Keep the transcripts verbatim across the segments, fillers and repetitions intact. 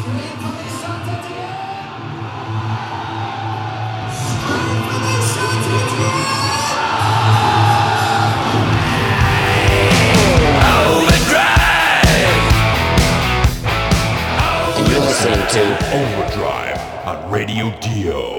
Overdrive on Radio Dio.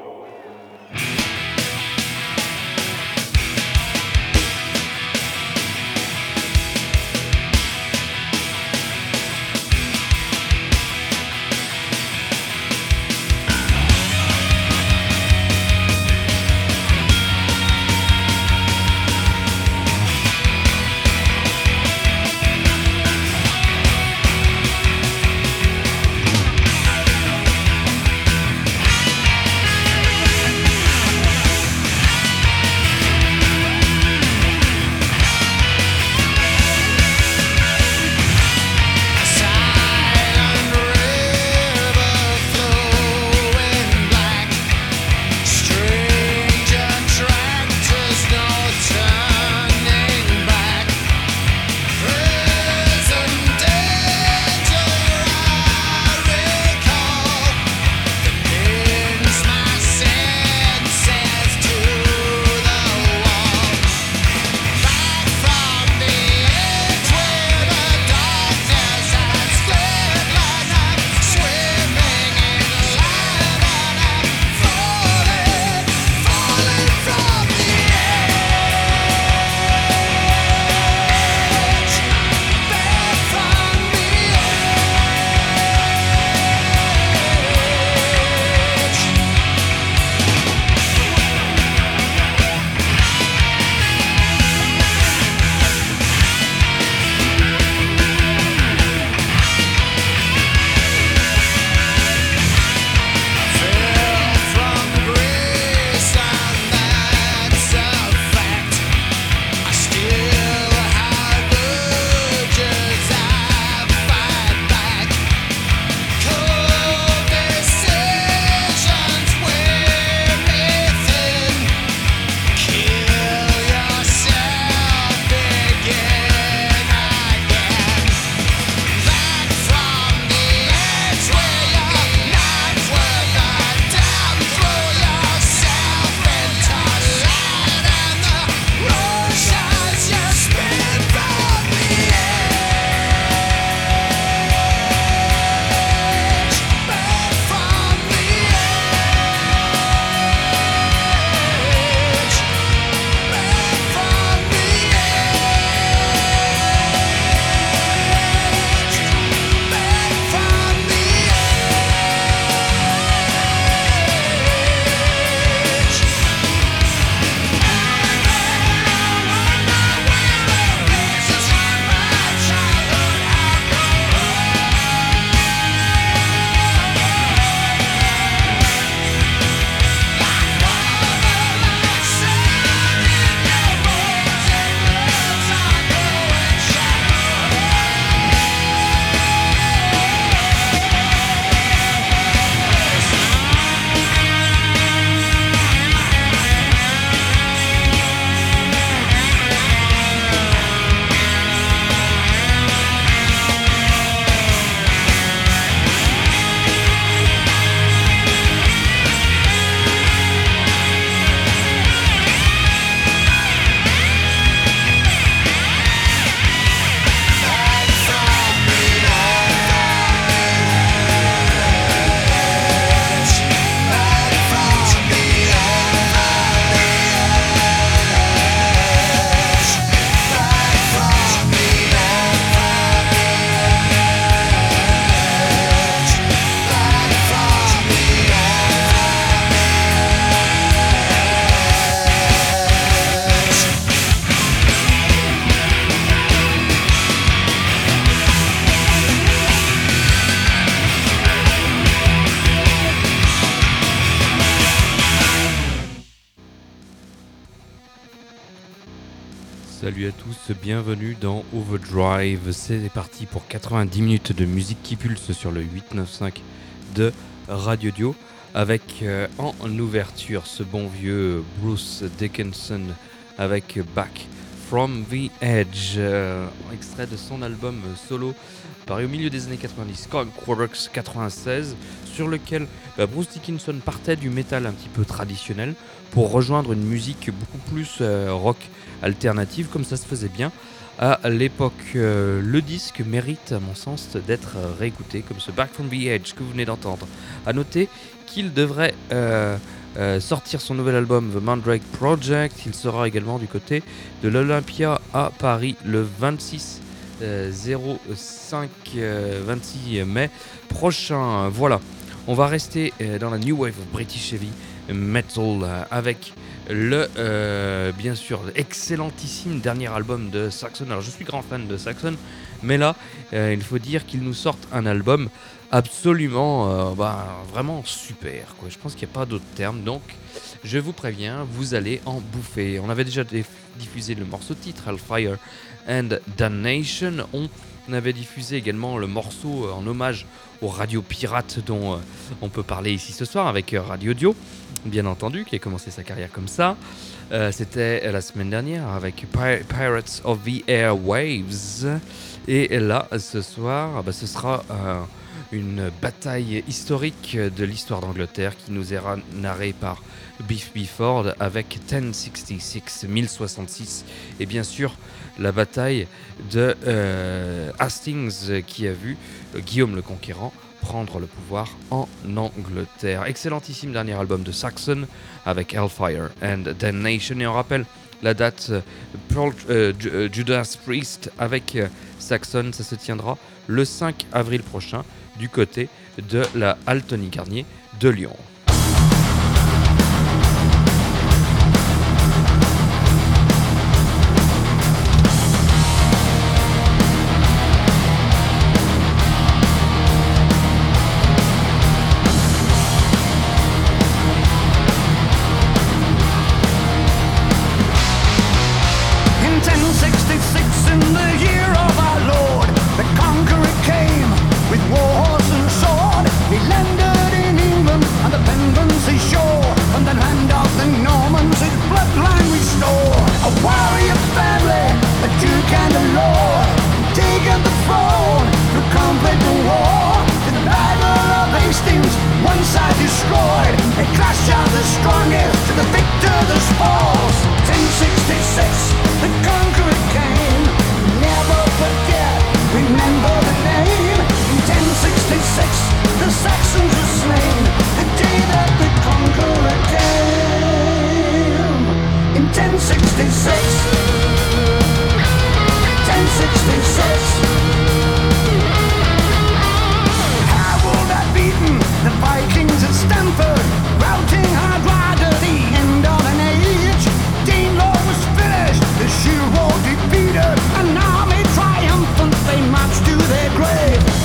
Salut à tous, bienvenue dans Overdrive. C'est parti pour quatre-vingt-dix minutes de musique qui pulse sur le huit neuf cinq de Radio Dio avec euh, en ouverture ce bon vieux Bruce Dickinson avec Back from the Edge, euh, extrait de son album solo paru au milieu des années quatre-vingt-dix, Skunkworks quatre-vingt-seize, sur lequel bah, Bruce Dickinson partait du métal un petit peu traditionnel pour rejoindre une musique beaucoup plus euh, rock alternative, comme ça se faisait bien à l'époque. Euh, le disque mérite, à mon sens, d'être réécouté, comme ce Back from the Edge que vous venez d'entendre. A noter qu'il devrait euh, euh, sortir son nouvel album The Mandrake Project. Il sera également du côté de l'Olympia à Paris le vingt-six mai prochain. Voilà, on va rester euh, dans la New Wave of British Heavy Metal euh, avec le, euh, bien sûr, excellentissime dernier album de Saxon. Alors je suis grand fan de Saxon, mais là, euh, il faut dire qu'ils nous sortent un album absolument, euh, bah, vraiment super, quoi. Je pense qu'il n'y a pas d'autre terme, donc je vous préviens, vous allez en bouffer. On avait déjà diffusé le morceau titre, Hellfire and Damnation. On avait diffusé également le morceau en hommage aux radios pirates dont euh, on peut parler ici ce soir avec Radio Dio, bien entendu, qui a commencé sa carrière comme ça. Euh, c'était la semaine dernière avec Pir- Pirates of the Airwaves. Et là, ce soir, bah, ce sera euh, une bataille historique de l'histoire d'Angleterre qui nous est narrée par Biff Ford avec mille soixante-six, mille soixante-six, et bien sûr la bataille de euh, Hastings qui a vu euh, Guillaume le Conquérant prendre le pouvoir en Angleterre. Excellentissime dernier album de Saxon avec Hellfire and Damnation. Et on rappelle la date, euh, Pearl, euh, Ju- Judas Priest avec euh, Saxon, ça se tiendra le cinq avril prochain du côté de la Halle Tony Garnier de Lyon. An army triumphant, they march to their grave.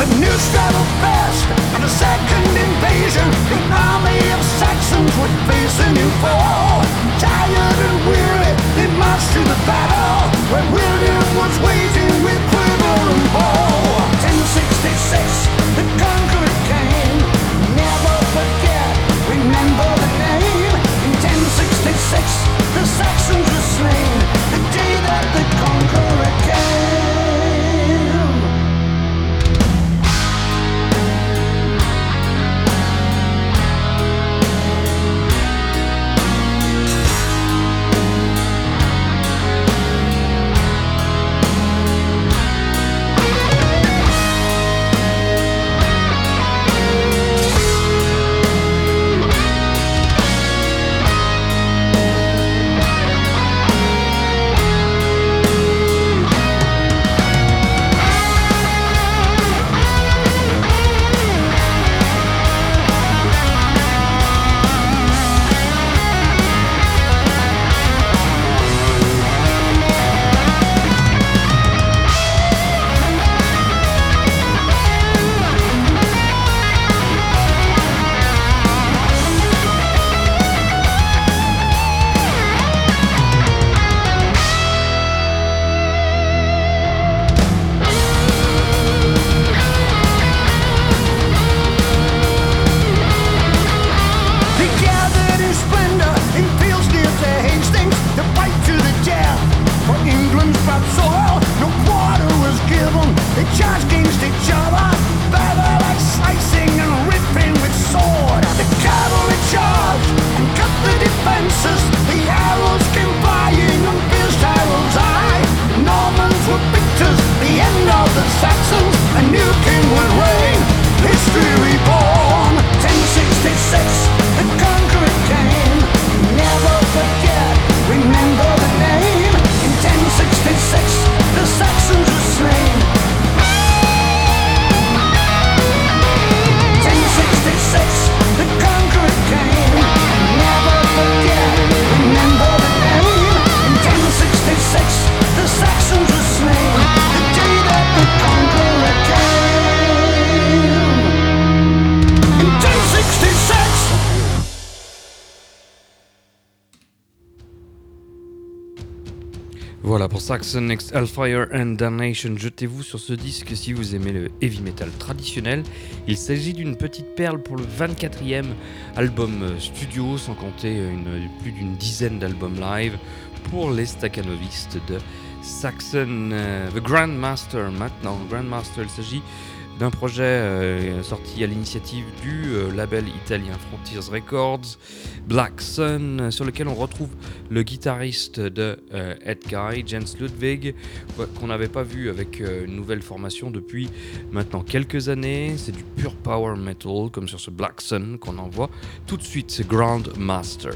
Voilà pour Saxon Next Hellfire and Damnation. Jetez-vous sur ce disque si vous aimez le heavy metal traditionnel. Il s'agit d'une petite perle pour le vingt-quatrième album studio, sans compter une, plus d'une dizaine d'albums live pour les staccanovistes de Saxon. Uh, The Grandmaster maintenant. Grandmaster, il s'agit d'un projet euh, sorti à l'initiative du euh, label italien Frontiers Records, Black Sun, sur lequel on retrouve le guitariste de euh, Edguy, Jens Ludwig, qu'on n'avait pas vu avec euh, une nouvelle formation depuis maintenant quelques années. C'est du pure power metal, comme sur ce Black Sun qu'on envoie tout de suite. C'est Grandmaster.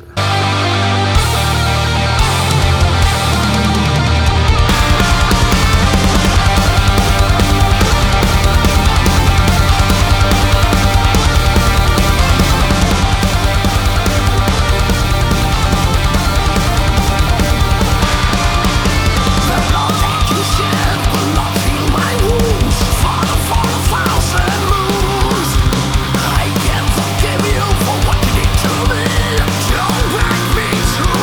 Give you for what you did to me. Don't back me to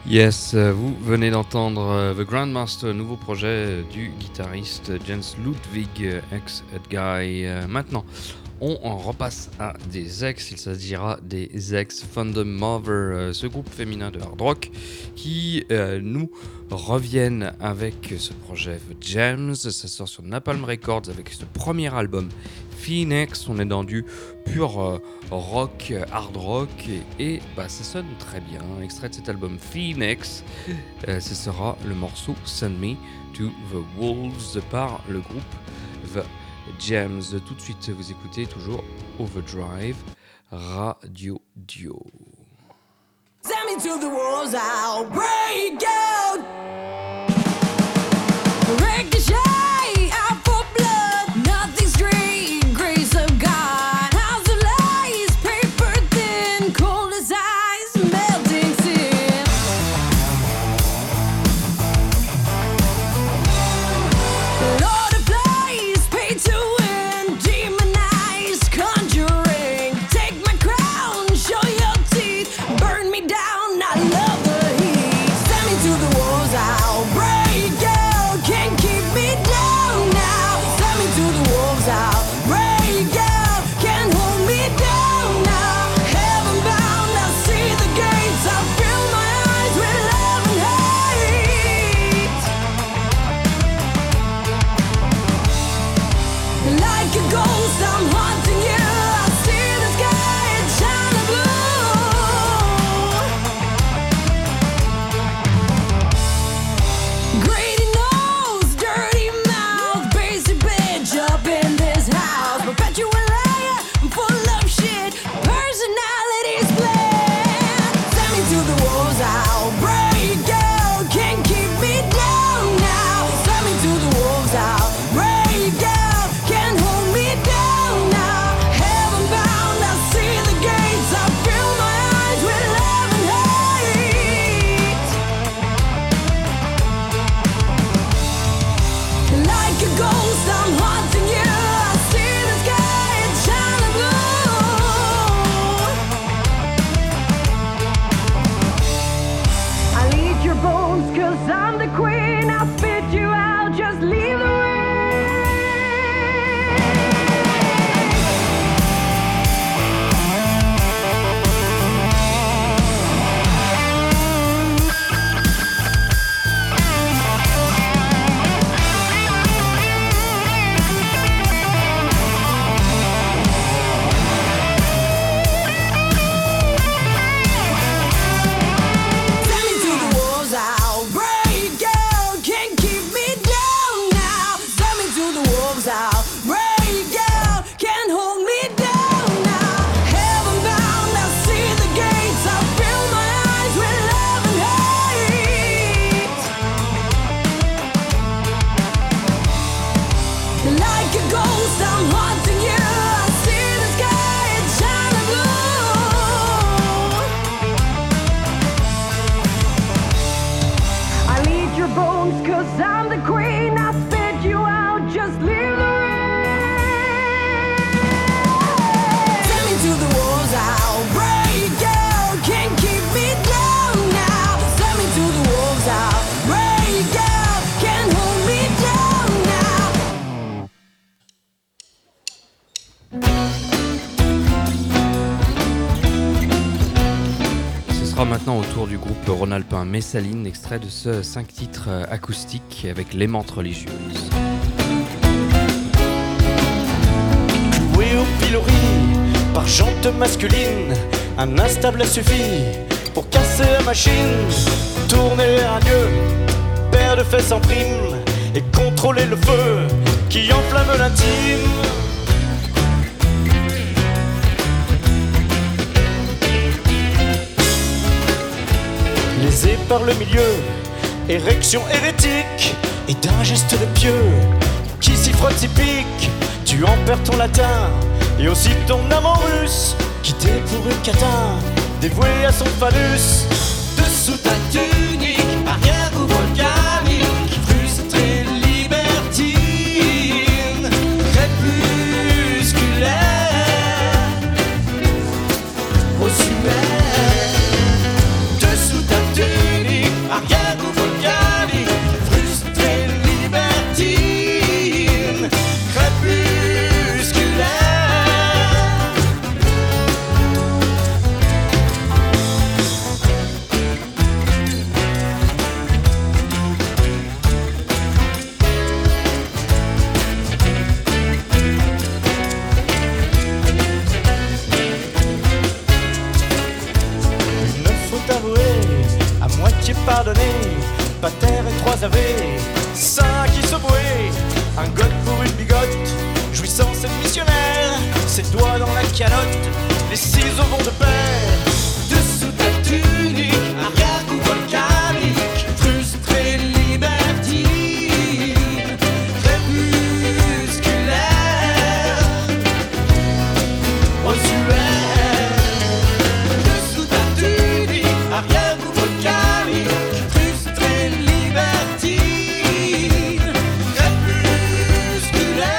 Yes, euh, vous venez d'entendre euh, The Grandmaster, nouveau projet euh, du guitariste Jens Ludwig, euh, ex-Edguy. Euh, maintenant, on en repasse à des ex, il s'agira des ex Thunder Mother, euh, ce groupe féminin de hard rock qui euh, nous reviennent avec ce projet The Gems. Ça sort sur Napalm Records avec ce premier album Phoenix. On est dans du pur euh, rock, hard rock et, et bah, ça sonne très bien. Extrait de cet album Phoenix, euh, ce sera le morceau Send Me to the Wolves par le groupe The Gems. Tout de suite, vous écoutez toujours Overdrive Radio Dio. Send me to the walls, I'll break out. Ricochet, out for blood, nothing's straight. Grace of God, house of lies, paper thin, cold as ice, melting sin. Lord of flies, paid to win, demonized, conjuring. Take my crown, show your teeth, burn me down, I love the heat. Send me to the walls, I'll break out. Can't keep me down now. Send me to the wolves, I'll break out. Can't hold me down now. Heaven bound, I see the gates. I fill my eyes with love and hate. Like a ghost, I'm haunting you. I see the sky, it's shining blue. Greedy nose, dirty mouth, basic bitch up in this house. Perpetual liar, I'm full of shit, personality split. Send me to the wolves, I'll break out. Can't keep me down now. Send me to the wolves, I'll break out. Can't hold me down now. Heaven bound, I see the gates. I fill my eyes with love and hate. Like a ghost, I'm haunting you. I see the sky, it's shining blue. I'll eat your bones, cause I'm the queen. I'll spit you out, just leave the ring. Send me to the wolves, I'll break out. Can't keep me down now. Send me to the wolves, I'll break out. Can't hold me down now. Heaven bound, I see the gates. I fill my eyes with love and hate. Like a ghost, I'm haunting you. I see the sky, it's shining blue. I'll eat your bones, cause I'm the queen. I'll spit you out, just leave the ring. Send me to the wolves, I'll break out. Can't keep me down now. Send me to the wolves, I'll break out. Can't hold me down now. Ce sera maintenant au tour du groupe rhône-alpin Messaline, extrait de ce cinq titres euh, acoustiques avec Les Mentes religieuses. Jouer au pilori par jante masculine, un instable a suffi pour casser la machine. Tourner un dieu, paire de fesses en prime, et contrôler le feu qui enflamme l'intime. Lésé par le milieu, érection hérétique, et d'un geste de pieux qui s'y frotte, s'y pique. Tu en perds ton latin et aussi ton amant russe, quitté pour une catin, dévoué à son phallus. Dessous ta tunique, arrière volcanique, frustrée libertine, crépusculaire, ossuaire. Dessous ta tunique, Saint qui se bouait, un god pour une bigote, jouissance et missionnaire, ses doigts dans la calotte, les ciseaux vont de pair. Dessous ta tunique, arrière-coup volcanique, frustré libertine, crépusculaire, ossuaire. Dessous ta tunique, arrière-coup volcanique, frustré libertine, crépusculaire.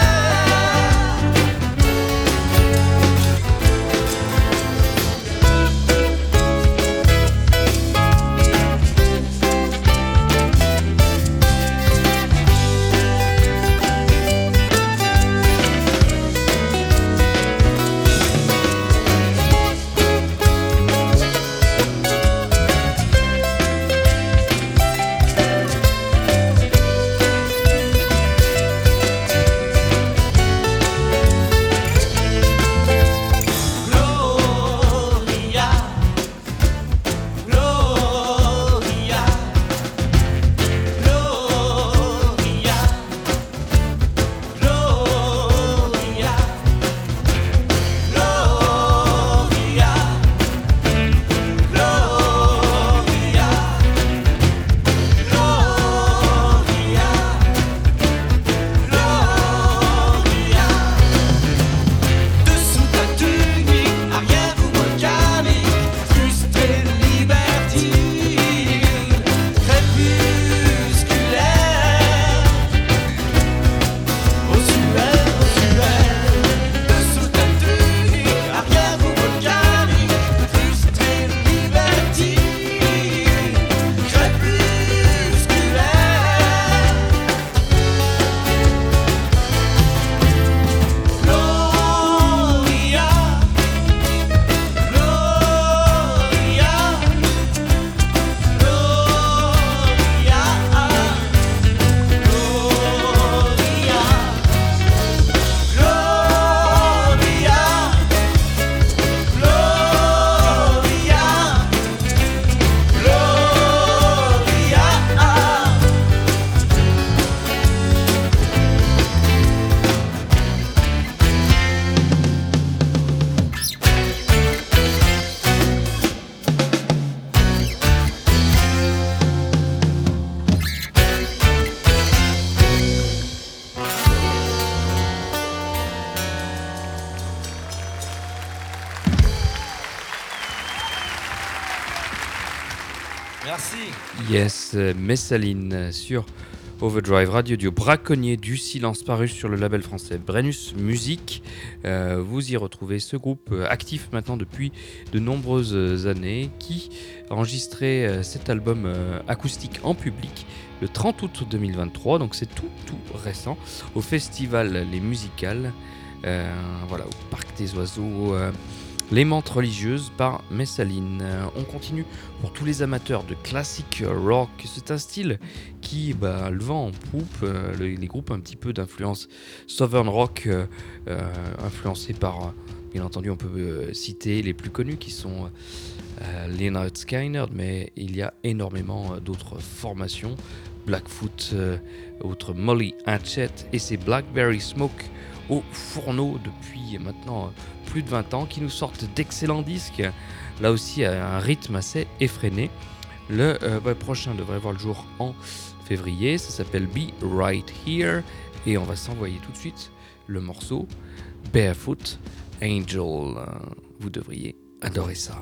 Merci. Yes, euh, Messaline euh, sur Overdrive Radio Dio, braconnier du silence paru sur le label français Brennus Music. Euh, vous y retrouvez ce groupe euh, actif maintenant depuis de nombreuses années qui a enregistré euh, cet album euh, acoustique en public le trente août deux mille vingt-trois, donc c'est tout tout récent, au festival Les Musicales, euh, voilà, au Parc des Oiseaux. Euh, Les Menthes religieuses par Messaline. Euh, on continue pour tous les amateurs de classic rock. C'est un style qui bah, le vent en poupe. Euh, le- les groupes un petit peu d'influence southern rock, euh, euh, influencés par, euh, bien entendu, on peut euh, citer les plus connus qui sont euh, Leonard Skinner, mais il y a énormément euh, d'autres formations. Blackfoot, euh, autre Molly Hatchet et ses Blackberry Smoke au fourneau depuis maintenant euh, plus de vingt ans, qui nous sortent d'excellents disques, là aussi à un rythme assez effréné. Le euh, bah, prochain devrait voir le jour en février, ça s'appelle Be Right Here, et on va s'envoyer tout de suite le morceau Barefoot Angel. Euh, Vous devriez adorer ça.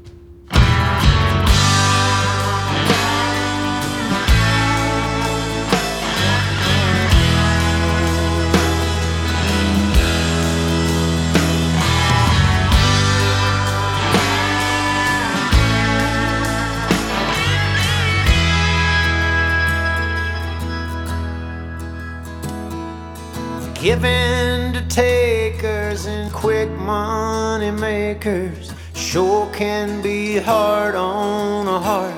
Giving to takers and quick money makers sure can be hard on a heart.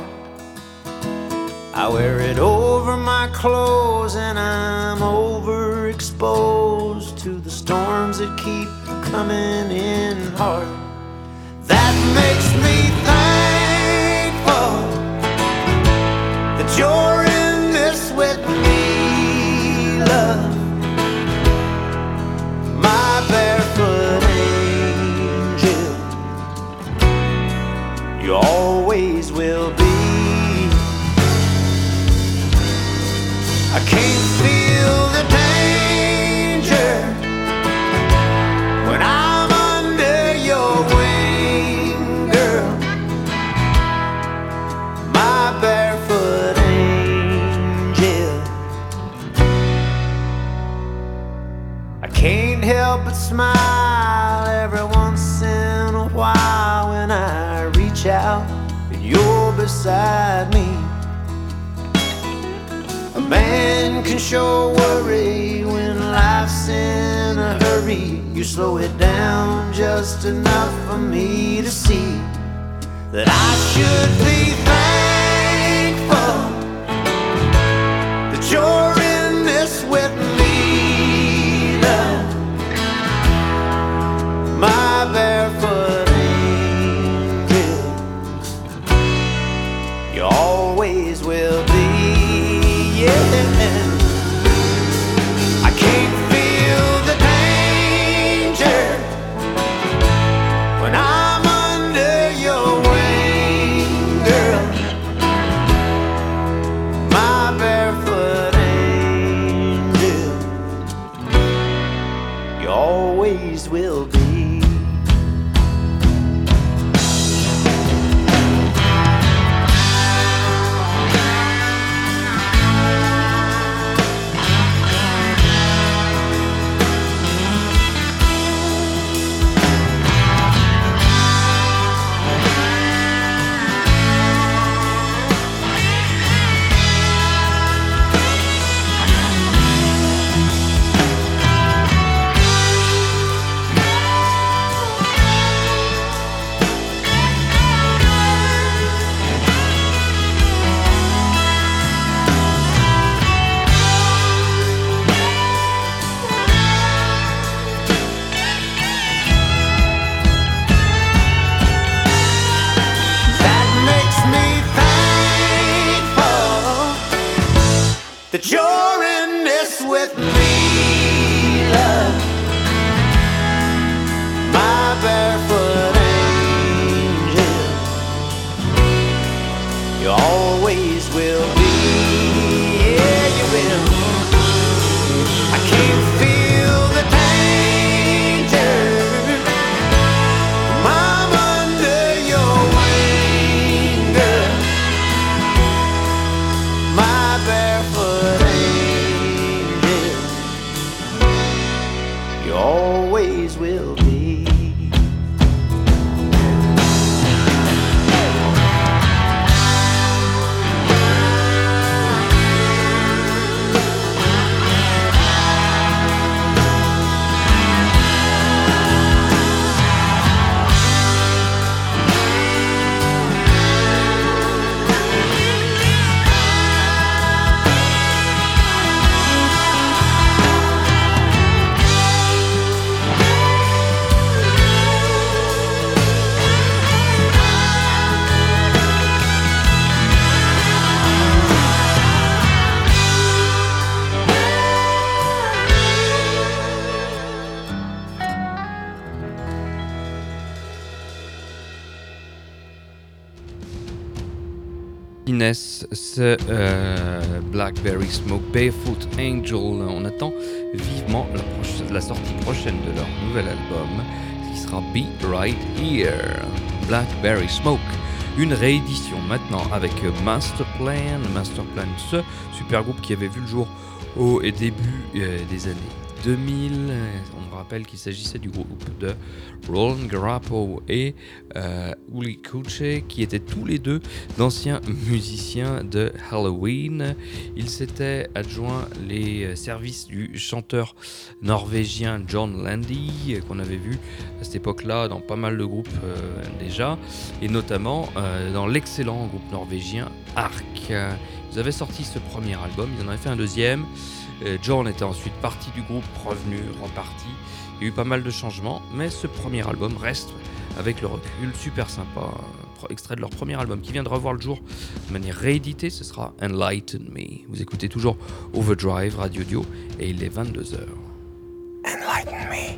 I wear it over my clothes and I'm overexposed to the storms that keep coming in hard. That makes me thankful that you're in this with me. can't feel the danger when I'm under your wing, girl. My barefoot angel. I can't help but smile every once in a while when I reach out and you're beside me. A man can sure worry when life's in a hurry. You slow it down just enough for me to see that I should be thankful that you're in this with me, love. My barefoot angel, you always will be. I can't feel the danger when I'm under your wing, girl. My barefoot angel, you always will be. That you're in this with me, love. My barefoot angel, you always will be. Yeah, you will. I can't feel the danger. I'm under your wing, girl. My barefoot always will be. Inès, c'est euh, Blackberry Smoke, Barefoot Angel. On attend vivement la, proche- la sortie prochaine de leur nouvel album, qui sera Be Right Here. Blackberry Smoke, une réédition maintenant avec Masterplan. Masterplan, ce super groupe qui avait vu le jour au début euh, des années deux mille. On me rappelle qu'il s'agissait du groupe de Roland Garappo et euh, Uli Kuche, qui étaient tous les deux d'anciens musiciens de Halloween. Ils s'étaient adjoints les services du chanteur norvégien John Landy, qu'on avait vu à cette époque-là dans pas mal de groupes euh, déjà, et notamment euh, dans l'excellent groupe norvégien Ark. Ils avaient sorti ce premier album, ils en avaient fait un deuxième. John était ensuite parti du groupe, revenu, reparti. Il y a eu pas mal de changements, mais ce premier album reste, avec le recul, super sympa. Extrait de leur premier album qui vient de revoir le jour de manière rééditée, ce sera Enlighten Me. Vous écoutez toujours Overdrive Radio Dio et il est vingt-deux heures. Enlighten me.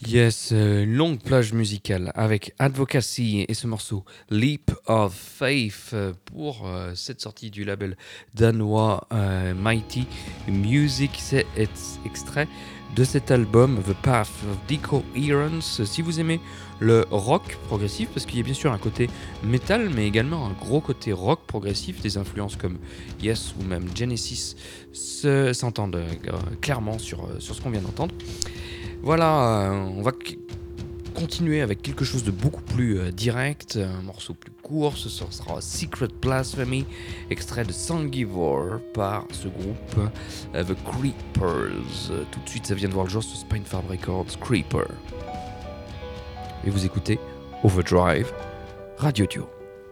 Yes, euh, une longue plage musicale avec Advocacy et ce morceau Leap of Faith euh, pour euh, cette sortie du label danois euh, Mighty Music. C'est ex- extrait de cet album The Path of Decoherence. Si vous aimez le rock progressif, parce qu'il y a bien sûr un côté metal, mais également un gros côté rock progressif, des influences comme Yes ou même Genesis se- s'entendent euh, clairement sur, euh, sur ce qu'on vient d'entendre. Voilà, euh, on va c- continuer avec quelque chose de beaucoup plus euh, direct, un morceau plus court. Ce sera Secret Blasphemy, extrait de Songivore par ce groupe euh, The Creepers. Euh, tout de suite, ça vient de voir le jour sur Spinefarm Records, Creeper. Et vous écoutez Overdrive, Radio Duo.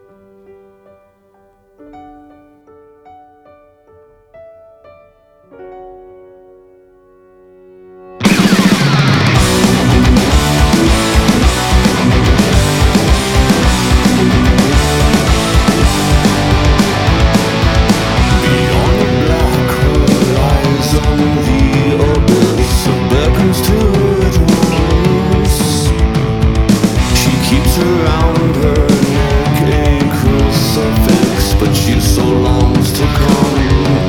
Around her neck a crucifix, but she so longs to come,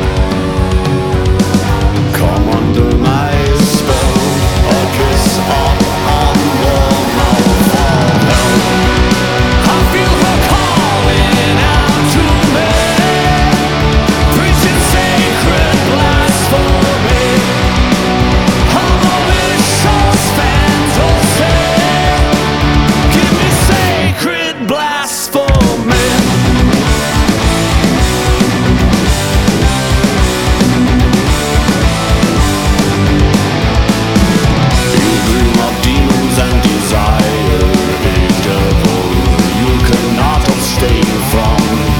come under my spell, a kiss up on the mouth of hell. I feel her calling out to me, preaching sacred blasphemy. I'm a vicious fantasy. Give me sacred blasphemy. You dream of demons and desire a devil you cannot abstain from.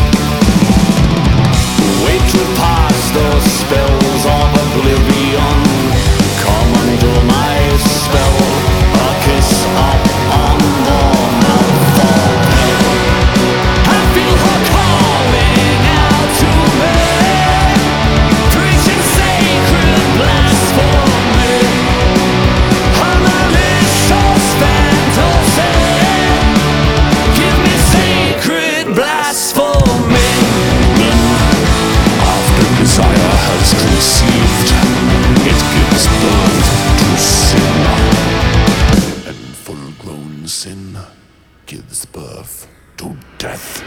Wait to pass the spells of oblivion. Come under my spell, a kiss up on the mouth of hell. I feel her calling out to me, preaching sacred blasphemy. I'm a vicious fantasy. Give me sacred blasphemy. After desire has conceived, it gives birth to sin, and full-grown sin gives birth to death.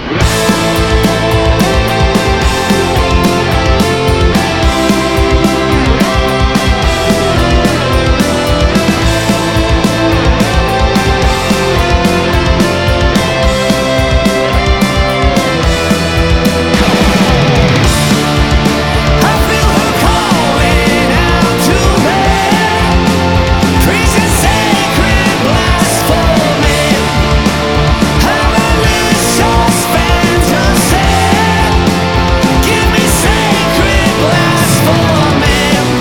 I feel her calling out to me, preaching sacred blasphemy. I'm a vicious fantasy. Give me sacred blasphemy.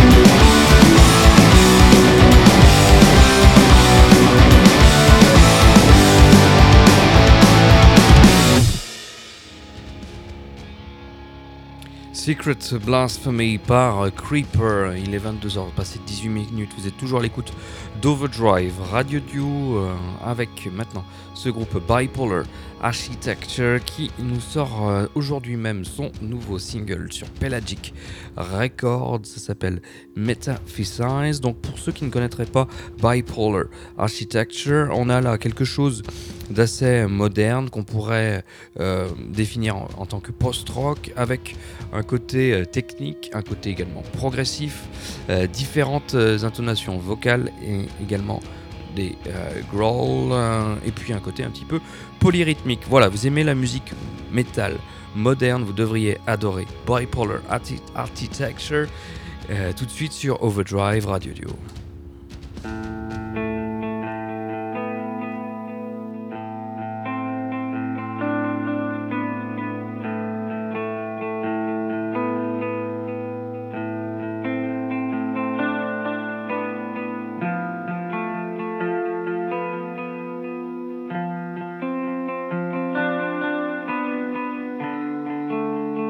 Secret Blasphemy par Creeper. Il est vingt-deux heures, passé dix-huit minutes. Vous êtes toujours à l'écoute d'Overdrive Radio Duo euh, avec maintenant ce groupe Bipolar Architecture qui nous sort euh, aujourd'hui même son nouveau single sur Pelagic Records. Ça s'appelle Metaphysize. Donc pour ceux qui ne connaîtraient pas Bipolar Architecture, on a là quelque chose d'assez moderne qu'on pourrait euh, définir en, en tant que post-rock avec un côté euh, technique, un côté également progressif, euh, différentes euh, intonations vocales et également des euh, growls euh, et puis un côté un petit peu polyrythmique. Voilà, vous aimez la musique metal moderne, vous devriez adorer Bipolar Arti- Architecture euh, tout de suite sur Overdrive Radio Duo.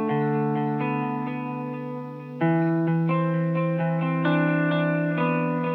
I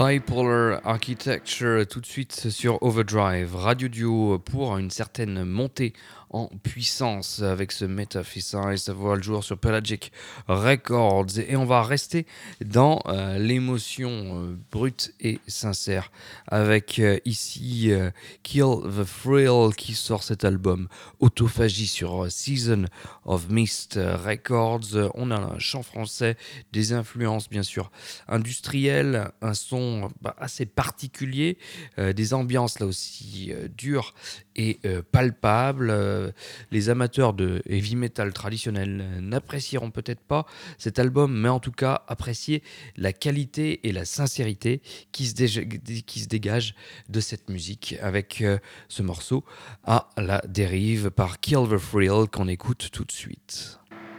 Bipolar Architecture, tout de suite sur Overdrive, Radio Duo pour une certaine montée en puissance avec ce Metaphysics, ça voit le jour sur Pelagic Records et on va rester dans euh, l'émotion euh, brute et sincère avec euh, ici euh, Kill the Thrill qui sort cet album Autophagie sur euh, Season of Mist Records. On a un chant français, des influences bien sûr industrielles, un son bah, assez particulier, euh, des ambiances là aussi euh, dures et euh, palpables. Euh, les amateurs de heavy metal traditionnel n'apprécieront peut-être pas cet album, mais en tout cas apprécier la qualité et la sincérité qui se, dé- qui se dégage de cette musique avec euh, ce morceau à la dérive par Kill the Thrill qu'on écoute tout de suite.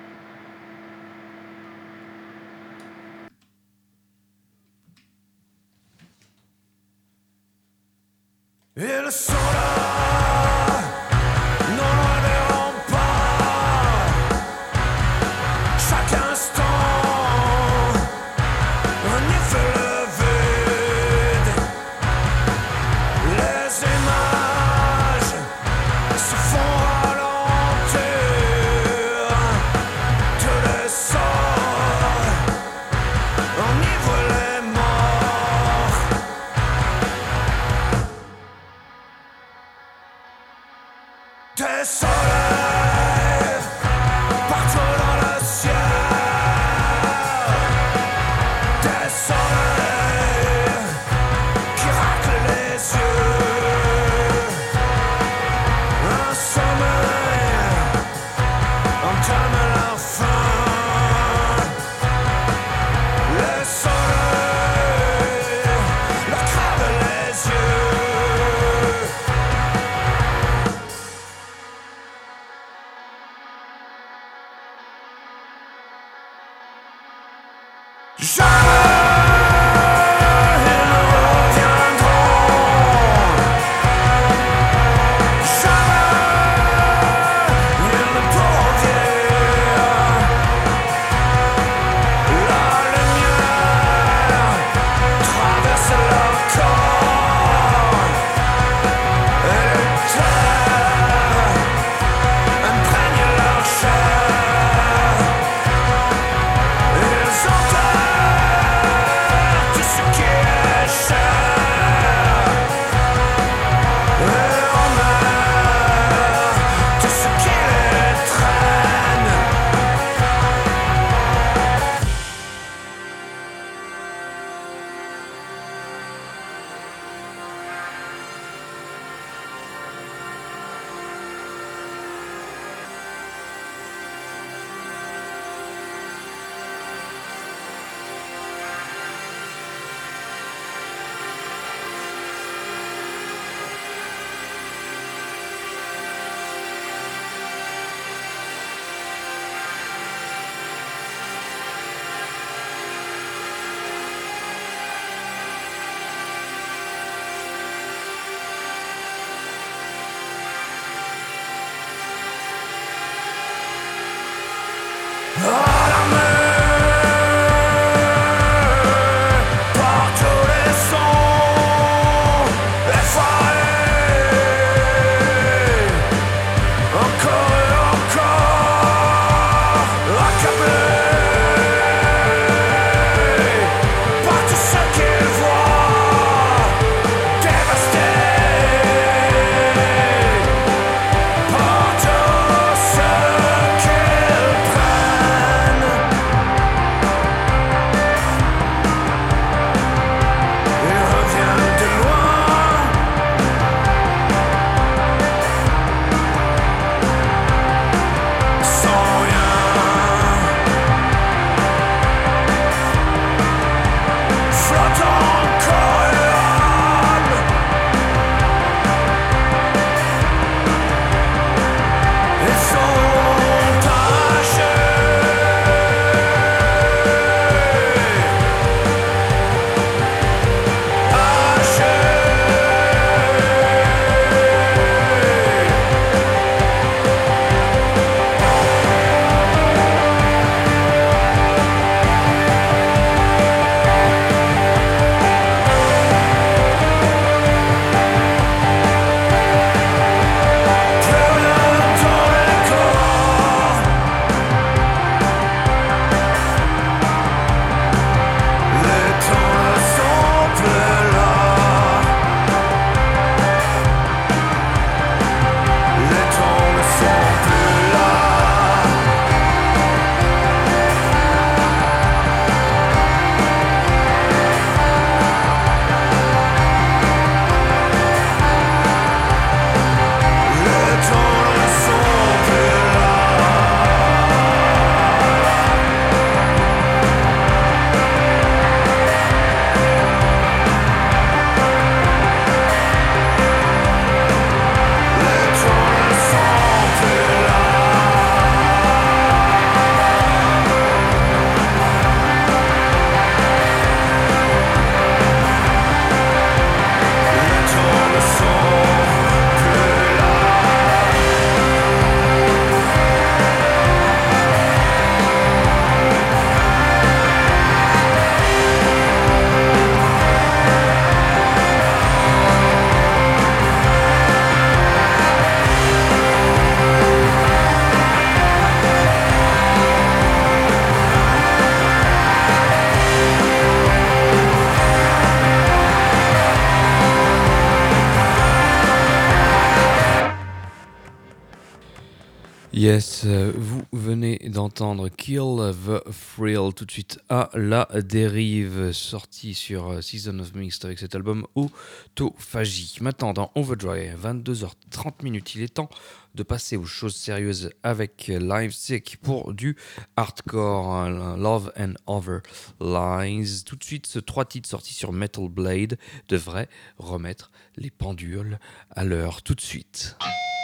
Et le son là, non loin des remparts, chaque instant, on y fait le vide. Les images se font ralentir, tous les sorts enivrent les morts. Des soleils partout dans le ciel, des soleils qui raclent les yeux, un sommeil entame la fin, les soleils leur cravent les yeux. Yes, euh, vous venez d'entendre Kill the Thrill tout de suite à la dérive, sorti sur euh, Season of Mist avec cet album Autophagie. Maintenant, dans Overdrive, vingt-deux heures trente minutes, il est temps de passer aux choses sérieuses avec Live Sick pour du hardcore, hein, Love and Other Lies. Tout de suite, ce trois titres sortis sur Metal Blade devraient remettre les pendules à l'heure. Tout de suite.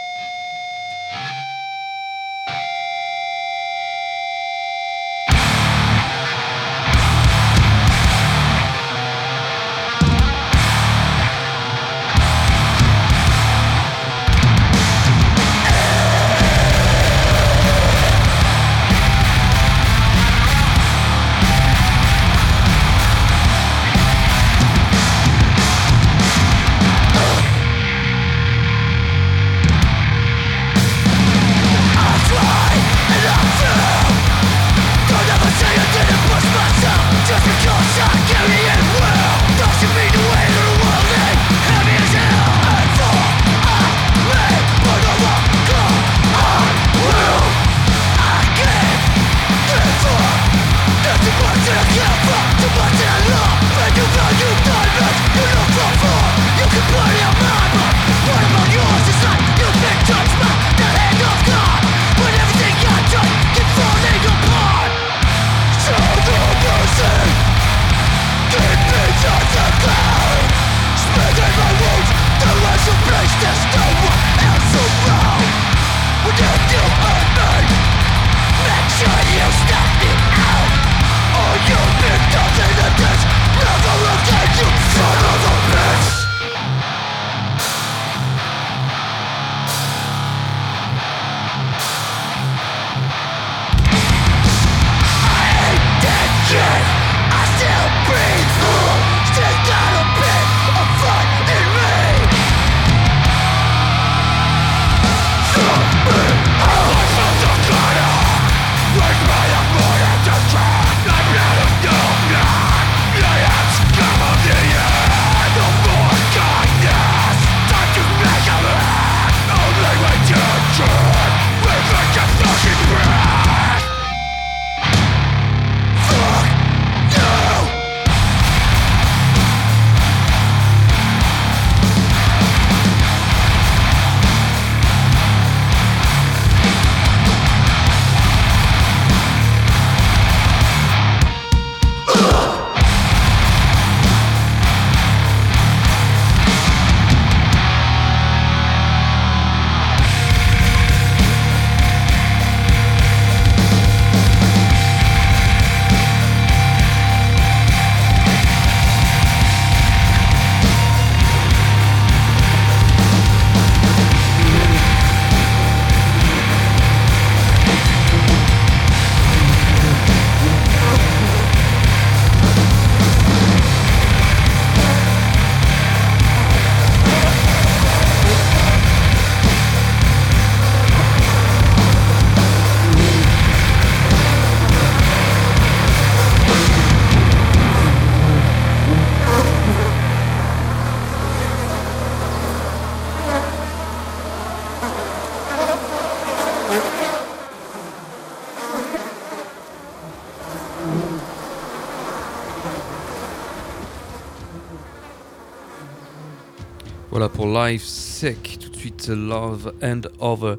Voilà pour Live Sick, tout de suite Love and Other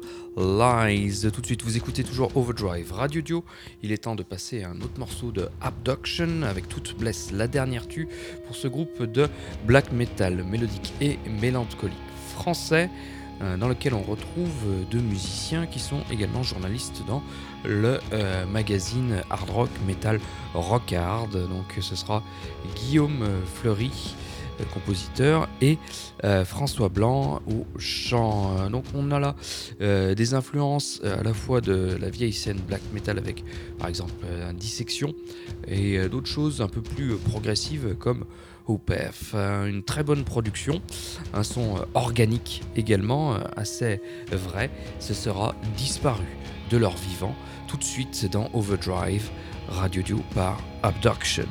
Lies. Tout de suite, vous écoutez toujours Overdrive Radio Dio. Il est temps de passer à un autre morceau de Abduction avec Toute Blesse, la dernière tue pour ce groupe de black metal mélodique et mélancolique français, euh, dans lequel on retrouve deux musiciens qui sont également journalistes dans le euh, magazine Hard Rock Metal Rock Hard. Donc ce sera Guillaume Fleury, compositeur, et euh, François Blanc au chant. Euh, donc on a là euh, des influences euh, à la fois de la vieille scène black metal avec par exemple euh, Dissection et euh, d'autres choses un peu plus euh, progressives comme Opeth. Euh, une très bonne production, un son euh, organique également, euh, assez vrai. Ce sera Disparu de leur vivant tout de suite dans Overdrive Radio Dio par Abduction.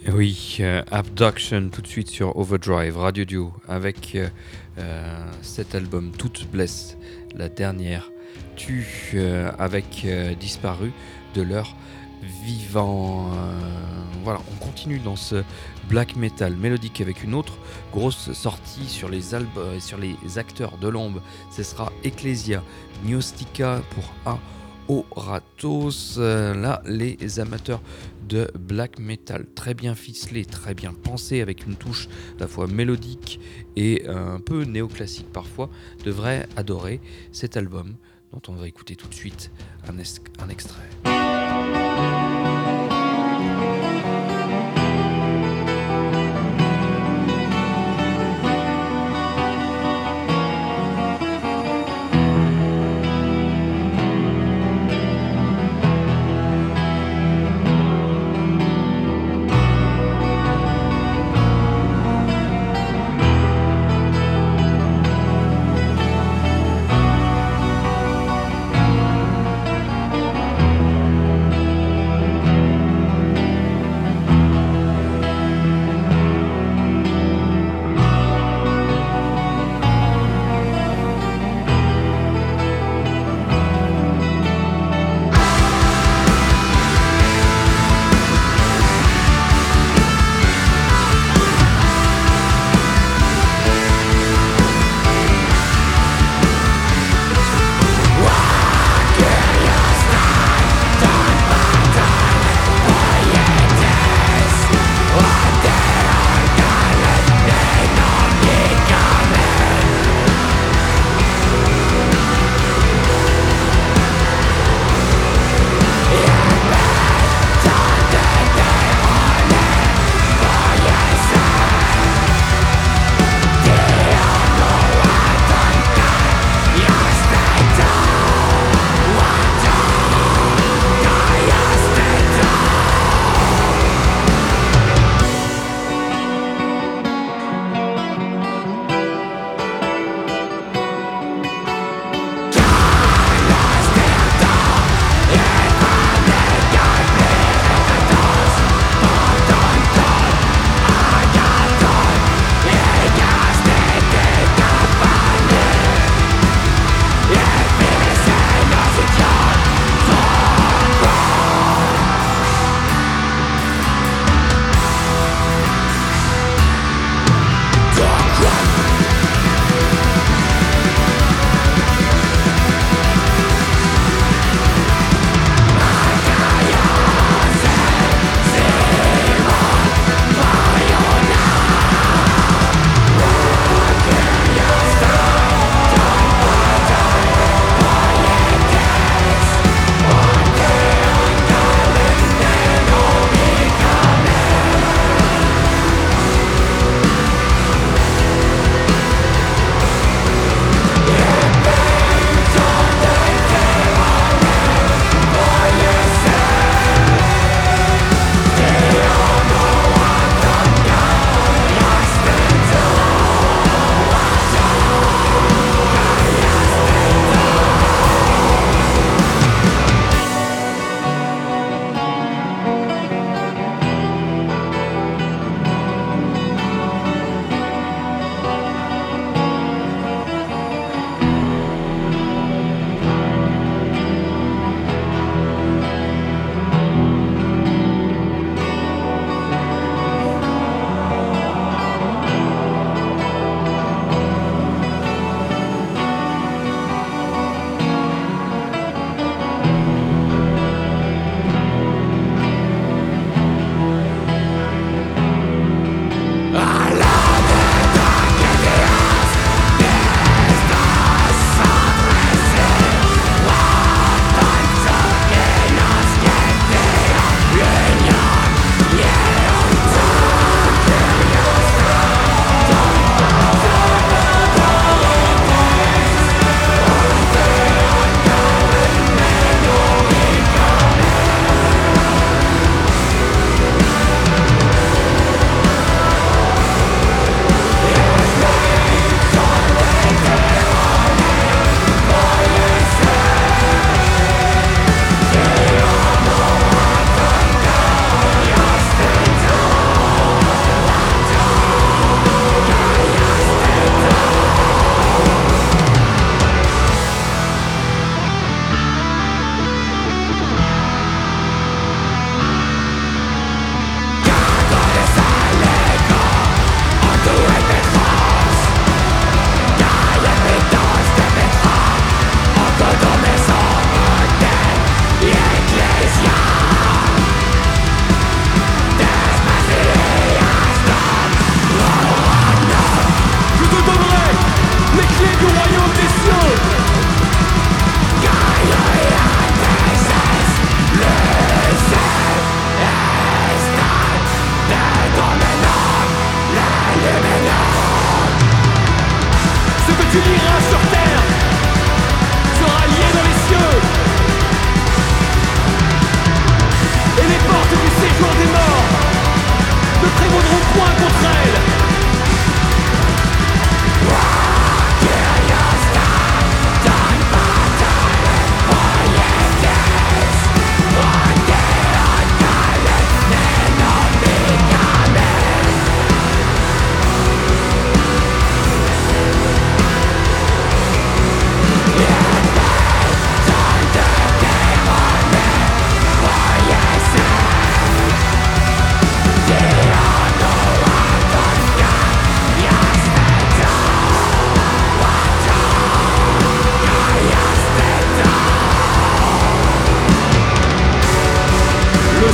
Oui, euh, Abduction tout de suite sur Overdrive, Radio Duo, avec euh, euh, cet album Toute Blesse, la dernière tue euh, avec euh, Disparu de leur vivant. Euh, voilà, on continue dans ce black metal mélodique avec une autre grosse sortie sur les albums, sur les acteurs de l'ombre. Ce sera Ecclesia, Gnostica pour A. Oratos, euh, là les amateurs de black metal très bien ficelé, très bien pensé avec une touche à la fois mélodique et euh, un peu néoclassique parfois devraient adorer cet album dont on va écouter tout de suite un, es- un extrait. Thank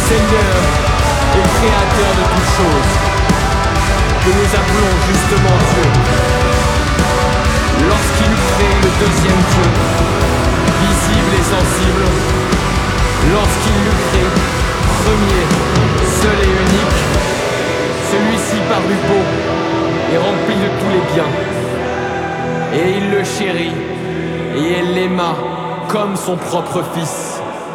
Seigneur et Créateur de toutes choses, que nous appelons justement Dieu. Lorsqu'il eut créé le deuxième Dieu, visible et sensible, lorsqu'il l'eut créé, premier, seul et unique, celui-ci parut beau et rempli de tous les biens. Et il le chérit, et elle l'aima comme son propre fils.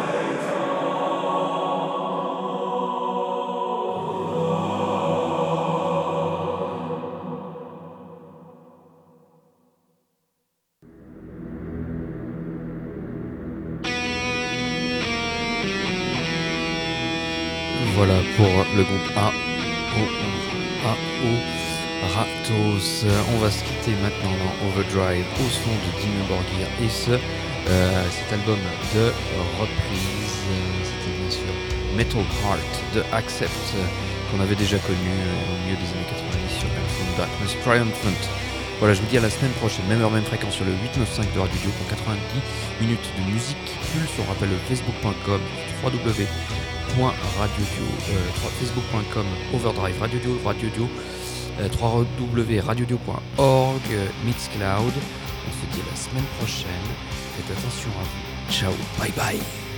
Voilà pour le groupe A O A O Ratos. On va se quitter maintenant dans Overdrive au son de Dimmu Borgir et ce euh, cet album de reprise, euh, c'était bien sûr Metal Heart de Accept euh, qu'on avait déjà connu euh, au milieu des années quatre-vingt-dix sur From Darkness Triumphant. Voilà, je vous dis à la semaine prochaine, même heure, même fréquence sur le huit neuf cinq de Radio Dio pour quatre-vingt-dix minutes de musique qui pulse. On rappelle le facebook point com, www point radio dio, euh, facebook point com, Overdrive, Radio Dio, Radio Dio, euh, w w w point radio dio point org, euh, Mixcloud. On se dit à la semaine prochaine. Faites attention à vous. Ciao, bye bye.